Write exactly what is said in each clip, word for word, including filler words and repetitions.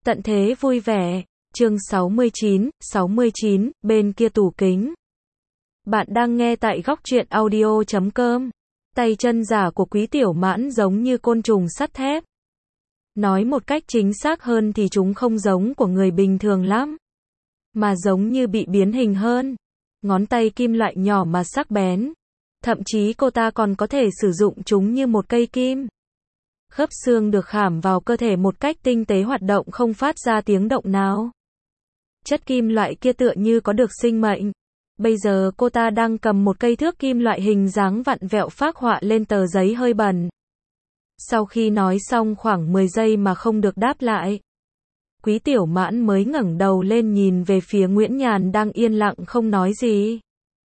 Tận thế vui vẻ. Chương sáu mươi chín, sáu mươi chín, bên kia tủ kính. Bạn đang nghe tại góc truyện audio chấm com. Tay chân giả của Quý Tiểu Mãn giống như côn trùng sắt thép. Nói một cách chính xác hơn thì chúng không giống của người bình thường lắm, mà giống như bị biến hình hơn. Ngón tay kim loại nhỏ mà sắc bén. Thậm chí cô ta còn có thể sử dụng chúng như một cây kim. Khớp xương được khảm vào cơ thể một cách tinh tế hoạt động không phát ra tiếng động nào. Chất kim loại kia tựa như có được sinh mệnh. Bây giờ cô ta đang cầm một cây thước kim loại hình dáng vặn vẹo phác họa lên tờ giấy hơi bẩn. Sau khi nói xong khoảng mười giây mà không được đáp lại, Quý Tiểu Mãn mới ngẩng đầu lên nhìn về phía Nguyễn Nhàn đang yên lặng không nói gì.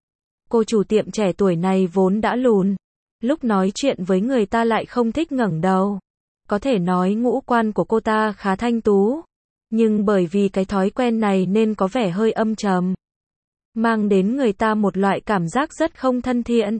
Cô chủ tiệm trẻ tuổi này vốn đã lùn, lúc nói chuyện với người ta lại không thích ngẩng đầu. Có thể nói ngũ quan của cô ta khá thanh tú, nhưng bởi vì cái thói quen này nên có vẻ hơi âm trầm, mang đến người ta một loại cảm giác rất không thân thiện.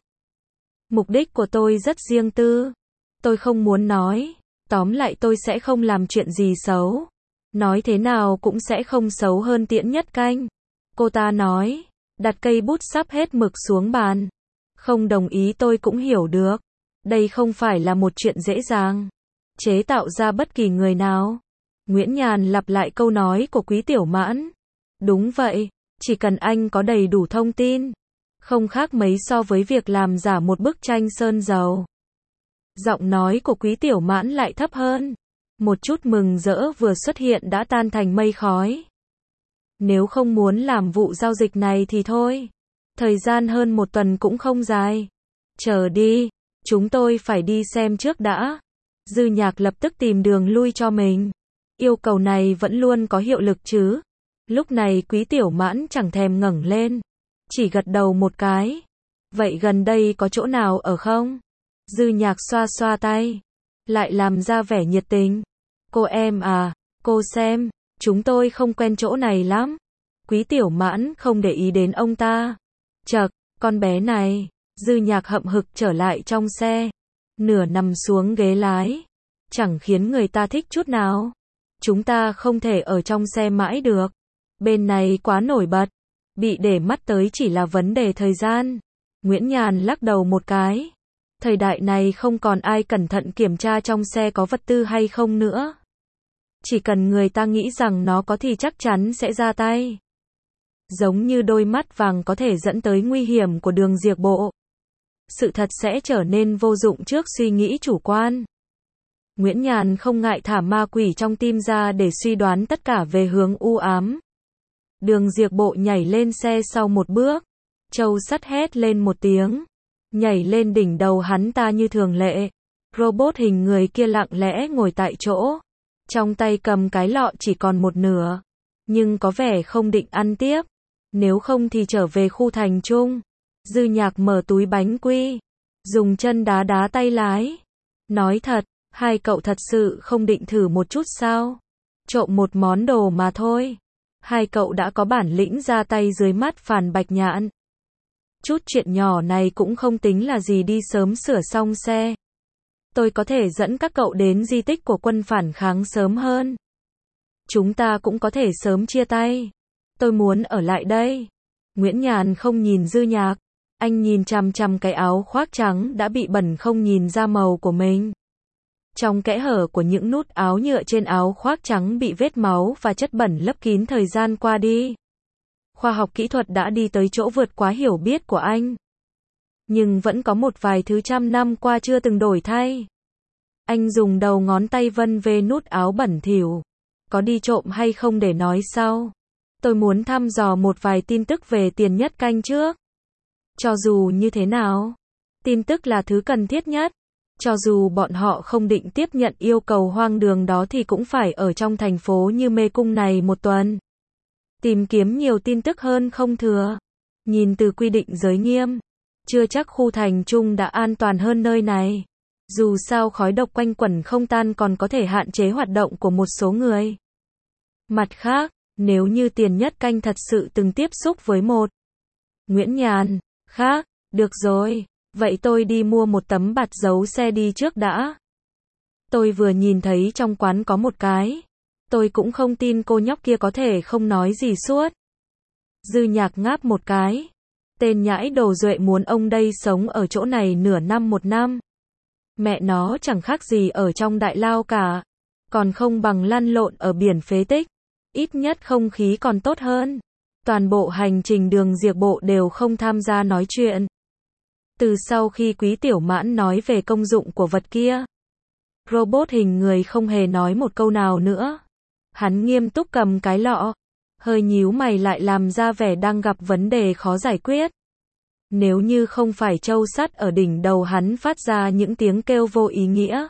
Mục đích của tôi rất riêng tư. Tôi không muốn nói. Tóm lại tôi sẽ không làm chuyện gì xấu. Nói thế nào cũng sẽ không xấu hơn Tiễn Nhất Canh. Cô ta nói, đặt cây bút sắp hết mực xuống bàn. Không đồng ý tôi cũng hiểu được. Đây không phải là một chuyện dễ dàng chế tạo ra bất kỳ người nào. Nguyễn Nhàn lặp lại câu nói của Quý Tiểu Mãn. Đúng vậy, chỉ cần anh có đầy đủ thông tin, không khác mấy so với việc làm giả một bức tranh sơn dầu. Giọng nói của Quý Tiểu Mãn lại thấp hơn. Một chút mừng rỡ vừa xuất hiện đã tan thành mây khói. Nếu không muốn làm vụ giao dịch này thì thôi. Thời gian hơn một tuần cũng không dài. Chờ đi, chúng tôi phải đi xem trước đã. Dư Nhạc lập tức tìm đường lui cho mình. Yêu cầu này vẫn luôn có hiệu lực chứ? Lúc này Quý Tiểu Mãn chẳng thèm ngẩng lên, chỉ gật đầu một cái. Vậy gần đây có chỗ nào ở không? Dư Nhạc xoa xoa tay, lại làm ra vẻ nhiệt tình. Cô em à, cô xem, chúng tôi không quen chỗ này lắm. Quý Tiểu Mãn không để ý đến ông ta. Chậc, con bé này. Dư Nhạc hậm hực trở lại trong xe, nửa nằm xuống ghế lái. Chẳng khiến người ta thích chút nào. Chúng ta không thể ở trong xe mãi được. Bên này quá nổi bật, bị để mắt tới chỉ là vấn đề thời gian. Nguyễn Nhàn lắc đầu một cái. Thời đại này không còn ai cẩn thận kiểm tra trong xe có vật tư hay không nữa. Chỉ cần người ta nghĩ rằng nó có thì chắc chắn sẽ ra tay. Giống như đôi mắt vàng có thể dẫn tới nguy hiểm của đường diệt bộ. Sự thật sẽ trở nên vô dụng trước suy nghĩ chủ quan. Nguyễn Nhàn không ngại thả ma quỷ trong tim ra để suy đoán tất cả về hướng u ám. Đường diệt bộ nhảy lên xe sau một bước. Châu sắt hét lên một tiếng, nhảy lên đỉnh đầu hắn ta như thường lệ. Robot hình người kia lặng lẽ ngồi tại chỗ, trong tay cầm cái lọ chỉ còn một nửa, nhưng có vẻ không định ăn tiếp. Nếu không thì trở về khu thành trung. Dư Nhạc mở túi bánh quy, dùng chân đá đá tay lái. Nói thật, hai cậu thật sự không định thử một chút sao? Trộm một món đồ mà thôi. Hai cậu đã có bản lĩnh ra tay dưới mắt Phàn Bạch Nhạn. Chút chuyện nhỏ này cũng không tính là gì, đi sớm sửa xong xe. Tôi có thể dẫn các cậu đến di tích của quân phản kháng sớm hơn. Chúng ta cũng có thể sớm chia tay. Tôi muốn ở lại đây. Nguyễn Nhàn không nhìn Dư Nhạc. Anh nhìn chằm chằm cái áo khoác trắng đã bị bẩn không nhìn ra màu của mình. Trong kẽ hở của những nút áo nhựa trên áo khoác trắng bị vết máu và chất bẩn lấp kín thời gian qua đi. Khoa học kỹ thuật đã đi tới chỗ vượt quá hiểu biết của anh. Nhưng vẫn có một vài thứ trăm năm qua chưa từng đổi thay. Anh dùng đầu ngón tay vân về nút áo bẩn thỉu. Có đi trộm hay không để nói sau. Tôi muốn thăm dò một vài tin tức về Tiền Nhất Canh trước. Cho dù như thế nào, tin tức là thứ cần thiết nhất. Cho dù bọn họ không định tiếp nhận yêu cầu hoang đường đó thì cũng phải ở trong thành phố như mê cung này một tuần. Tìm kiếm nhiều tin tức hơn không thừa. Nhìn từ quy định giới nghiêm, chưa chắc khu thành trung đã an toàn hơn nơi này. Dù sao khói độc quanh quẩn không tan còn có thể hạn chế hoạt động của một số người. Mặt khác, nếu như Tiền Nhất Canh thật sự từng tiếp xúc với một Nguyễn Nhàn khác, được rồi, vậy tôi đi mua một tấm bạt giấu xe đi trước đã. Tôi vừa nhìn thấy trong quán có một cái Tôi cũng không tin cô nhóc kia có thể không nói gì suốt. Dư Nhạc ngáp một cái. Tên nhãi đồ duệ muốn ông đây sống ở chỗ này nửa năm một năm. Mẹ nó chẳng khác gì ở trong đại lao cả. Còn không bằng lăn lộn ở biển phế tích. Ít nhất không khí còn tốt hơn. Toàn bộ hành trình Đường Diệp Bộ đều không tham gia nói chuyện. Từ sau khi Quý Tiểu Mãn nói về công dụng của vật kia, robot hình người không hề nói một câu nào nữa. Hắn nghiêm túc cầm cái lọ, hơi nhíu mày lại làm ra vẻ đang gặp vấn đề khó giải quyết. Nếu như không phải châu sắt ở đỉnh đầu hắn phát ra những tiếng kêu vô ý nghĩa,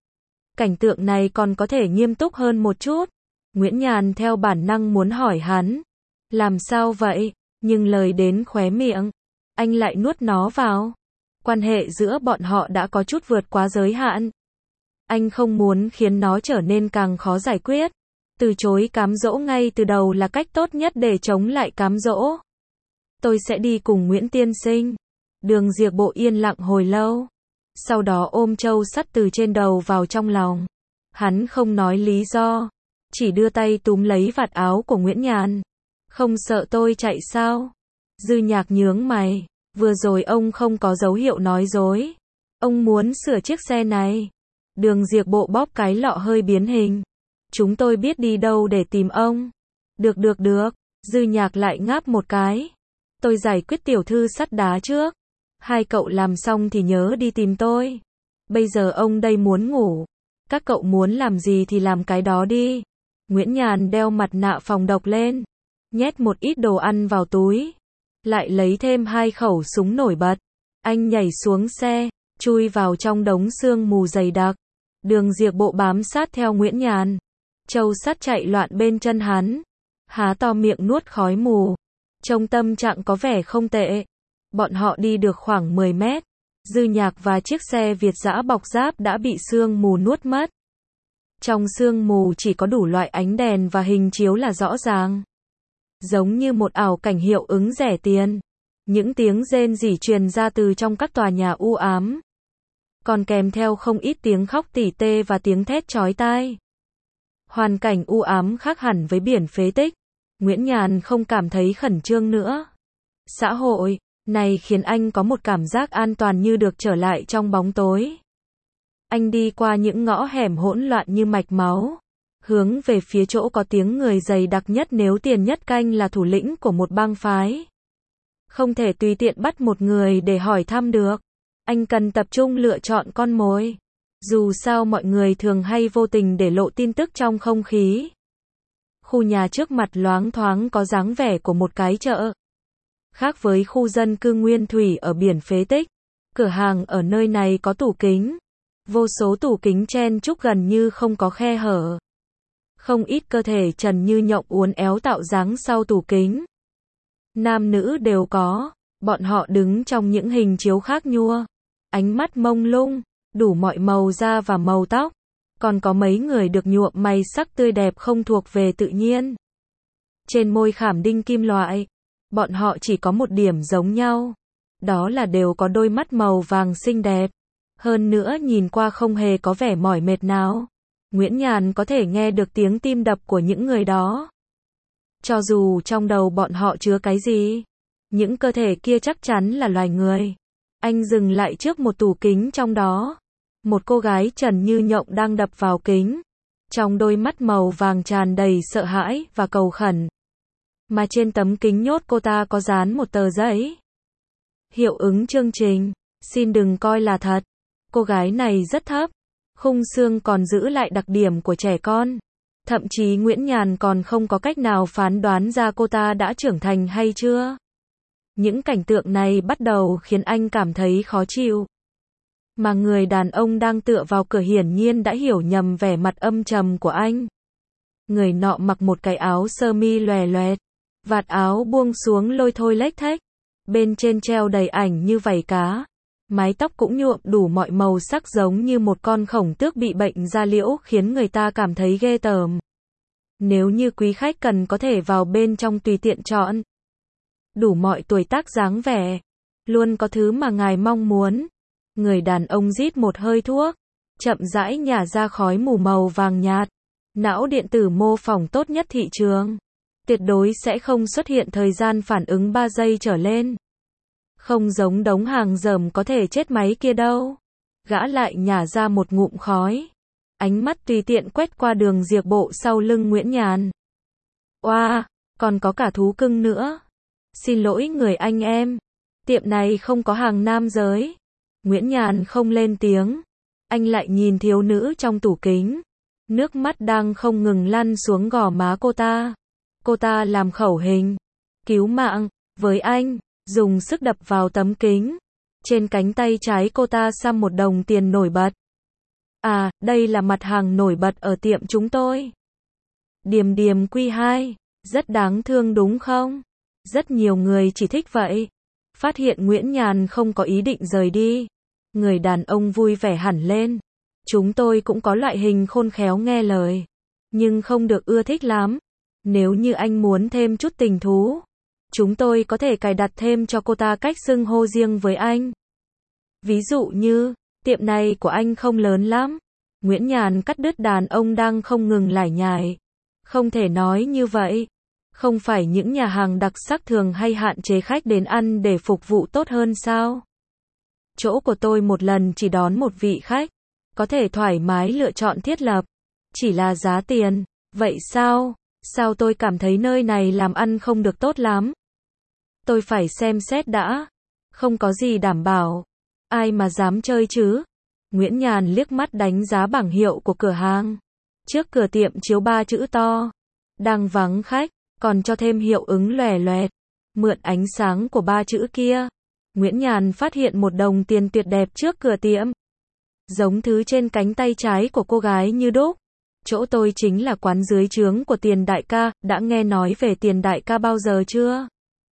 cảnh tượng này còn có thể nghiêm túc hơn một chút. Nguyễn Nhàn theo bản năng muốn hỏi hắn, làm sao vậy? Nhưng lời đến khóe miệng, anh lại nuốt nó vào. Quan hệ giữa bọn họ đã có chút vượt quá giới hạn. Anh không muốn khiến nó trở nên càng khó giải quyết. Từ chối cám dỗ ngay từ đầu là cách tốt nhất để chống lại cám dỗ. Tôi sẽ đi cùng Nguyễn tiên sinh. Đường Diệp Bộ yên lặng hồi lâu. Sau đó ôm châu sắt từ trên đầu vào trong lòng. Hắn không nói lý do, chỉ đưa tay túm lấy vạt áo của Nguyễn Nhàn. Không sợ tôi chạy sao? Dư Nhạc nhướng mày. Vừa rồi ông không có dấu hiệu nói dối. Ông muốn sửa chiếc xe này. Đường Diệp Bộ bóp cái lọ hơi biến hình. Chúng tôi biết đi đâu để tìm ông. Được được được. Dư Nhạc lại ngáp một cái. Tôi giải quyết tiểu thư sắt đá trước. Hai cậu làm xong thì nhớ đi tìm tôi. Bây giờ ông đây muốn ngủ. Các cậu muốn làm gì thì làm cái đó đi. Nguyễn Nhàn đeo mặt nạ phòng độc lên. Nhét một ít đồ ăn vào túi. Lại lấy thêm hai khẩu súng nổi bật. Anh nhảy xuống xe, chui vào trong đống sương mù dày đặc. Đường Diệp Bộ bám sát theo Nguyễn Nhàn. Châu sắt chạy loạn bên chân hắn. Há to miệng nuốt khói mù. Trông tâm trạng có vẻ không tệ. Bọn họ đi được khoảng mười mét. Dư Nhạc và chiếc xe Việt dã bọc giáp đã bị sương mù nuốt mất. Trong sương mù chỉ có đủ loại ánh đèn và hình chiếu là rõ ràng. Giống như một ảo cảnh hiệu ứng rẻ tiền. Những tiếng rên rỉ truyền ra từ trong các tòa nhà u ám. Còn kèm theo không ít tiếng khóc tỉ tê và tiếng thét chói tai. Hoàn cảnh u ám khác hẳn với biển phế tích. Nguyễn Nhàn không cảm thấy khẩn trương nữa. Xã hội này khiến anh có một cảm giác an toàn như được trở lại trong bóng tối. Anh đi qua những ngõ hẻm hỗn loạn như mạch máu, hướng về phía chỗ có tiếng người dày đặc nhất nếu Tiền Nhất Canh là thủ lĩnh của một bang phái. Không thể tùy tiện bắt một người để hỏi thăm được. Anh cần tập trung lựa chọn con mồi. Dù sao mọi người thường hay vô tình để lộ tin tức trong không khí. Khu nhà trước mặt loáng thoáng có dáng vẻ của một cái chợ. Khác với khu dân cư nguyên thủy ở biển phế tích, cửa hàng ở nơi này có tủ kính. Vô số tủ kính chen chúc gần như không có khe hở. Không ít cơ thể trần như nhộng uốn éo tạo dáng sau tủ kính. Nam nữ đều có, bọn họ đứng trong những hình chiếu khác nhua. Ánh mắt mông lung, đủ mọi màu da và màu tóc. Còn có mấy người được nhuộm mày sắc tươi đẹp không thuộc về tự nhiên. Trên môi khảm đinh kim loại. Bọn họ chỉ có một điểm giống nhau. Đó là đều có đôi mắt màu vàng xinh đẹp. Hơn nữa nhìn qua không hề có vẻ mỏi mệt nào. Nguyễn Nhàn có thể nghe được tiếng tim đập của những người đó. Cho dù trong đầu bọn họ chứa cái gì, những cơ thể kia chắc chắn là loài người. Anh dừng lại trước một tủ kính trong đó. Một cô gái trần như nhộng đang đập vào kính. Trong đôi mắt màu vàng tràn đầy sợ hãi và cầu khẩn. Mà trên tấm kính nhốt cô ta có dán một tờ giấy. Hiệu ứng chương trình, xin đừng coi là thật. Cô gái này rất thấp. Khung xương còn giữ lại đặc điểm của trẻ con. Thậm chí Nguyễn Nhàn còn không có cách nào phán đoán ra cô ta đã trưởng thành hay chưa. Những cảnh tượng này bắt đầu khiến anh cảm thấy khó chịu. Mà người đàn ông đang tựa vào cửa hiển nhiên đã hiểu nhầm vẻ mặt âm trầm của anh. Người nọ mặc một cái áo sơ mi lòe loẹt. Vạt áo buông xuống lôi thôi lếch thếch. Bên trên treo đầy ảnh như vảy cá. Mái tóc cũng nhuộm đủ mọi màu sắc giống như một con khổng tước bị bệnh da liễu khiến người ta cảm thấy ghê tởm. Nếu như quý khách cần có thể vào bên trong tùy tiện chọn. Đủ mọi tuổi tác dáng vẻ. Luôn có thứ mà ngài mong muốn. Người đàn ông rít một hơi thuốc. Chậm rãi nhả ra khói mù màu vàng nhạt. Não điện tử mô phỏng tốt nhất thị trường. Tuyệt đối sẽ không xuất hiện thời gian phản ứng ba giây trở lên. Không giống đống hàng dởm có thể chết máy kia đâu. Gã lại nhả ra một ngụm khói. Ánh mắt tùy tiện quét qua đường diệp bộ sau lưng Nguyễn Nhàn. Oa, wow, còn có cả thú cưng nữa. Xin lỗi người anh em. Tiệm này không có hàng nam giới. Nguyễn Nhàn không lên tiếng. Anh lại nhìn thiếu nữ trong tủ kính. Nước mắt đang không ngừng lăn xuống gò má cô ta. Cô ta làm khẩu hình. Cứu mạng, với anh, dùng sức đập vào tấm kính. Trên cánh tay trái cô ta xăm một đồng tiền nổi bật. À, đây là mặt hàng nổi bật ở tiệm chúng tôi. Điềm điềm quy hai. Rất đáng thương đúng không? Rất nhiều người chỉ thích vậy. Phát hiện Nguyễn Nhàn không có ý định rời đi. Người đàn ông vui vẻ hẳn lên. Chúng tôi cũng có loại hình khôn khéo nghe lời. Nhưng không được ưa thích lắm. Nếu như anh muốn thêm chút tình thú, chúng tôi có thể cài đặt thêm cho cô ta cách xưng hô riêng với anh. Ví dụ như, tiệm này của anh không lớn lắm. Nguyễn Nhàn cắt đứt đàn ông đang không ngừng lải nhải. Không thể nói như vậy. Không phải những nhà hàng đặc sắc thường hay hạn chế khách đến ăn để phục vụ tốt hơn sao? Chỗ của tôi một lần chỉ đón một vị khách. Có thể thoải mái lựa chọn thiết lập. Chỉ là giá tiền. Vậy sao? Sao tôi cảm thấy nơi này làm ăn không được tốt lắm? Tôi phải xem xét đã. Không có gì đảm bảo. Ai mà dám chơi chứ? Nguyễn Nhàn liếc mắt đánh giá bảng hiệu của cửa hàng. Trước cửa tiệm chiếu ba chữ to. Đang vắng khách, còn cho thêm hiệu ứng lòe loẹt. Mượn ánh sáng của ba chữ kia. Nguyễn Nhàn phát hiện một đồng tiền tuyệt đẹp trước cửa tiệm. Giống thứ trên cánh tay trái của cô gái như đúc. Chỗ tôi chính là quán dưới trướng của Tiền đại ca, đã nghe nói về Tiền đại ca bao giờ chưa?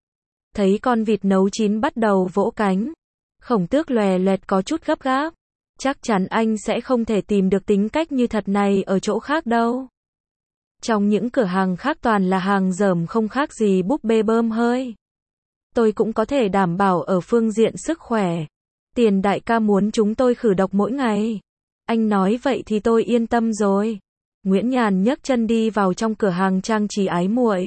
Thấy con vịt nấu chín bắt đầu vỗ cánh. Khổng Tước lòe loẹt có chút gấp gáp. Chắc chắn anh sẽ không thể tìm được tính cách như thật này ở chỗ khác đâu. Trong những cửa hàng khác toàn là hàng dởm không khác gì búp bê bơm hơi. Tôi cũng có thể đảm bảo ở phương diện sức khỏe. Tiền đại ca muốn chúng tôi khử độc mỗi ngày. Anh nói vậy thì tôi yên tâm rồi. Nguyễn Nhàn nhấc chân đi vào trong cửa hàng trang trí ái muội.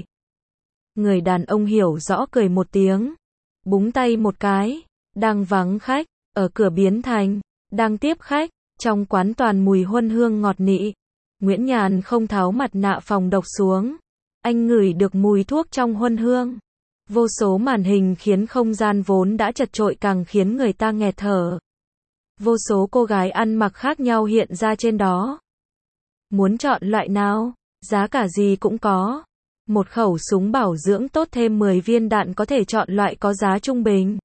Người đàn ông hiểu rõ cười một tiếng. Búng tay một cái. Đang vắng khách. Ở cửa biến thành. Đang tiếp khách. Trong quán toàn mùi huân hương ngọt nị. Nguyễn Nhàn không tháo mặt nạ phòng độc xuống. Anh ngửi được mùi thuốc trong huân hương. Vô số màn hình khiến không gian vốn đã chật chội càng khiến người ta nghẹt thở. Vô số cô gái ăn mặc khác nhau hiện ra trên đó. Muốn chọn loại nào? Giá cả gì cũng có. Một khẩu súng bảo dưỡng tốt thêm mười viên đạn có thể chọn loại có giá trung bình.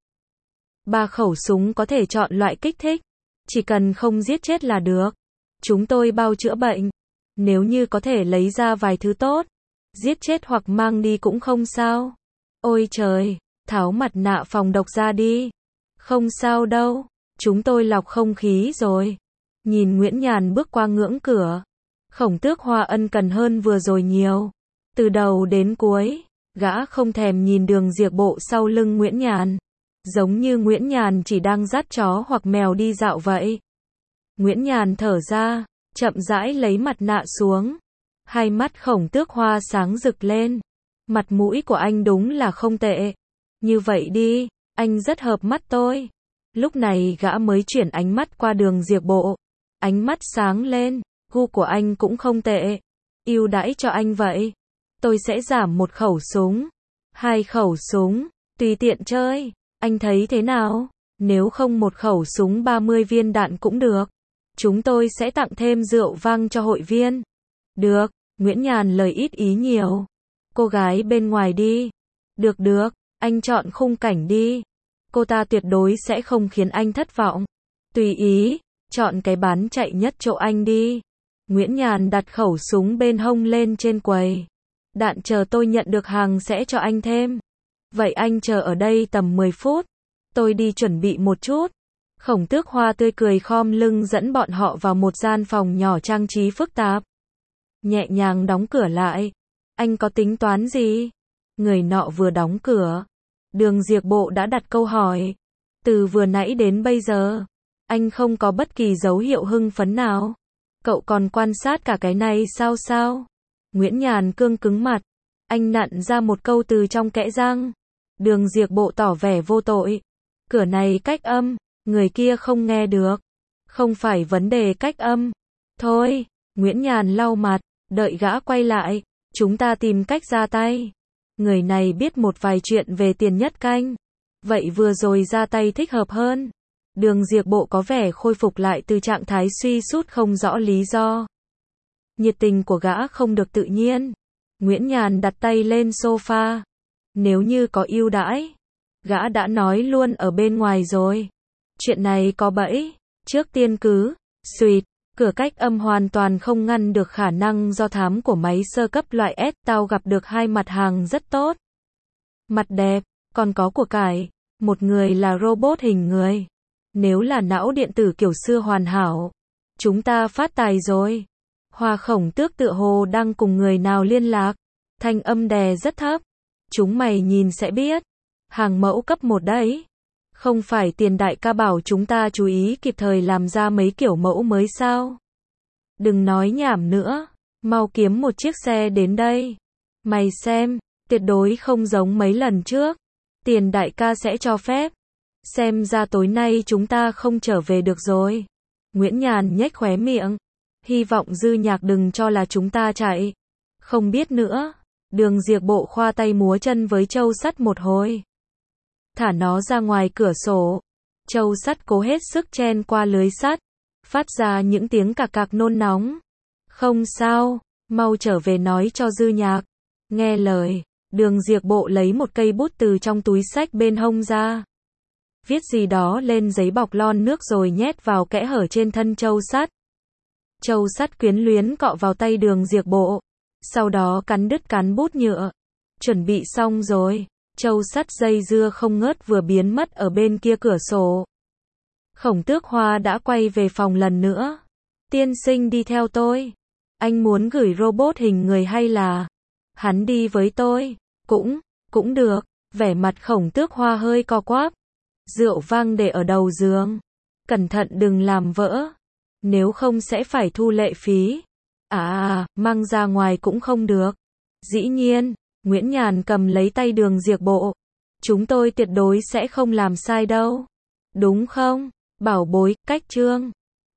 Ba khẩu súng có thể chọn loại kích thích. Chỉ cần không giết chết là được. Chúng tôi bao chữa bệnh. Nếu như có thể lấy ra vài thứ tốt, giết chết hoặc mang đi cũng không sao. Ôi trời, tháo mặt nạ phòng độc ra đi. Không sao đâu, chúng tôi lọc không khí rồi. Nhìn Nguyễn Nhàn bước qua ngưỡng cửa. Khổng Tước Hoa ân cần hơn vừa rồi nhiều. Từ đầu đến cuối, gã không thèm nhìn đường diệp bộ sau lưng Nguyễn Nhàn. Giống như Nguyễn Nhàn chỉ đang dắt chó hoặc mèo đi dạo vậy. Nguyễn Nhàn thở ra, chậm rãi lấy mặt nạ xuống. Hai mắt Khổng Tước Hoa sáng rực lên. Mặt mũi của anh đúng là không tệ. Như vậy đi, anh rất hợp mắt tôi. Lúc này gã mới chuyển ánh mắt qua đường diệp bộ. Ánh mắt sáng lên, gu của anh cũng không tệ. Ưu đãi cho anh vậy. Tôi sẽ giảm một khẩu súng. Hai khẩu súng, tùy tiện chơi. Anh thấy thế nào? Nếu không một khẩu súng ba mươi viên đạn cũng được. Chúng tôi sẽ tặng thêm rượu vang cho hội viên. Được, Nguyễn Nhàn lời ít ý nhiều. Cô gái bên ngoài đi. Được được, anh chọn khung cảnh đi. Cô ta tuyệt đối sẽ không khiến anh thất vọng. Tùy ý, chọn cái bán chạy nhất chỗ anh đi. Nguyễn Nhàn đặt khẩu súng bên hông lên trên quầy. Đạn chờ tôi nhận được hàng sẽ cho anh thêm. Vậy anh chờ ở đây tầm mười phút. Tôi đi chuẩn bị một chút. Khổng Tước Hoa tươi cười khom lưng dẫn bọn họ vào một gian phòng nhỏ trang trí phức tạp. Nhẹ nhàng đóng cửa lại. Anh có tính toán gì? Người nọ vừa đóng cửa. Đường diệp bộ đã đặt câu hỏi. Từ vừa nãy đến bây giờ, anh không có bất kỳ dấu hiệu hưng phấn nào. Cậu còn quan sát cả cái này sao sao? Nguyễn Nhàn cương cứng mặt. Anh nặn ra một câu từ trong kẽ răng. Đường Diệp Bộ tỏ vẻ vô tội. Cửa này cách âm, người kia không nghe được. Không phải vấn đề cách âm. Thôi, Nguyễn Nhàn lau mặt, đợi gã quay lại, chúng ta tìm cách ra tay. Người này biết một vài chuyện về tiền nhất canh. Vậy vừa rồi ra tay thích hợp hơn. Đường Diệp Bộ có vẻ khôi phục lại từ trạng thái suy sút không rõ lý do. Nhiệt tình của gã không được tự nhiên. Nguyễn Nhàn đặt tay lên sofa. Nếu như có ưu đãi, gã đã nói luôn ở bên ngoài rồi. Chuyện này có bẫy. Trước tiên cứ, suýt, cửa cách âm hoàn toàn không ngăn được khả năng do thám của máy sơ cấp loại S. Tao gặp được hai mặt hàng rất tốt. Mặt đẹp, còn có của cải. Một người là robot hình người. Nếu là não điện tử kiểu xưa hoàn hảo, chúng ta phát tài rồi. Hoa Khổng Tước tựa hồ đang cùng người nào liên lạc. Thanh âm đè rất thấp. Chúng mày nhìn sẽ biết. Hàng mẫu cấp một đấy. Không phải Tiền đại ca bảo chúng ta chú ý kịp thời làm ra mấy kiểu mẫu mới sao? Đừng nói nhảm nữa. Mau kiếm một chiếc xe đến đây. Mày xem, tuyệt đối không giống mấy lần trước. Tiền đại ca sẽ cho phép. Xem ra tối nay chúng ta không trở về được rồi. Nguyễn Nhàn nhếch khóe miệng. Hy vọng Dư Nhạc đừng cho là chúng ta chạy. Không biết nữa. Đường Diệp Bộ khoa tay múa chân với châu sắt một hồi. Thả nó ra ngoài cửa sổ. Châu sắt cố hết sức chen qua lưới sắt. Phát ra những tiếng cạc cạc nôn nóng. Không sao, mau trở về nói cho Dư Nhạc. Nghe lời, Đường Diệp Bộ lấy một cây bút từ trong túi xách bên hông ra. Viết gì đó lên giấy bọc lon nước rồi nhét vào kẽ hở trên thân châu sắt. Châu sắt quyến luyến cọ vào tay Đường Diệp Bộ. Sau đó cắn đứt cán bút nhựa. Chuẩn bị xong rồi. Châu sắt dây dưa không ngớt vừa biến mất ở bên kia cửa sổ. Khổng Tước Hoa đã quay về phòng lần nữa. Tiên sinh đi theo tôi. Anh muốn gửi robot hình người hay là hắn đi với tôi? Cũng, cũng được. Vẻ mặt Khổng Tước Hoa hơi co quắp. Rượu vang để ở đầu giường. Cẩn thận đừng làm vỡ. Nếu không sẽ phải thu lệ phí. À à, mang ra ngoài cũng không được. Dĩ nhiên, Nguyễn Nhàn cầm lấy tay Đường Diệp Bộ. Chúng tôi tuyệt đối sẽ không làm sai đâu. Đúng không? Bảo bối, cách chương.